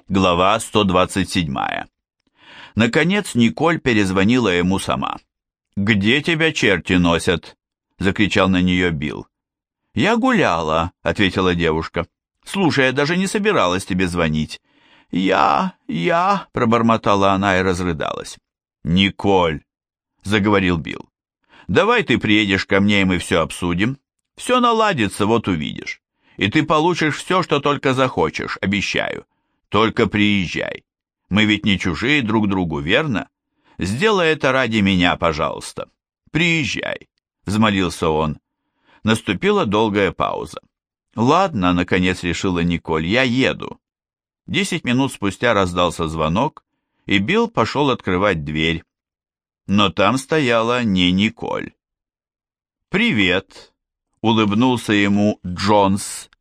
Глава 127. Наконец Николь перезвонила ему сама. «Где тебя черти носят?» — закричал на нее Билл. «Я гуляла», — ответила девушка. «Слушай, я даже не собиралась тебе звонить». «Я...» — пробормотала она и разрыдалась. «Николь», — заговорил Билл, — «давай ты приедешь ко мне, и мы все обсудим. Все наладится, вот увидишь. И ты получишь все, что только захочешь, обещаю. Только приезжай. Мы ведь не чужие друг другу, верно? Сделай это ради меня, пожалуйста. Приезжай», — взмолился он. Наступила долгая пауза. «Ладно», — наконец решила Николь, — «я еду». 10 минут спустя раздался звонок, и Билл пошел открывать дверь. Но там стояла не Николь. «Привет», — улыбнулся ему Джонс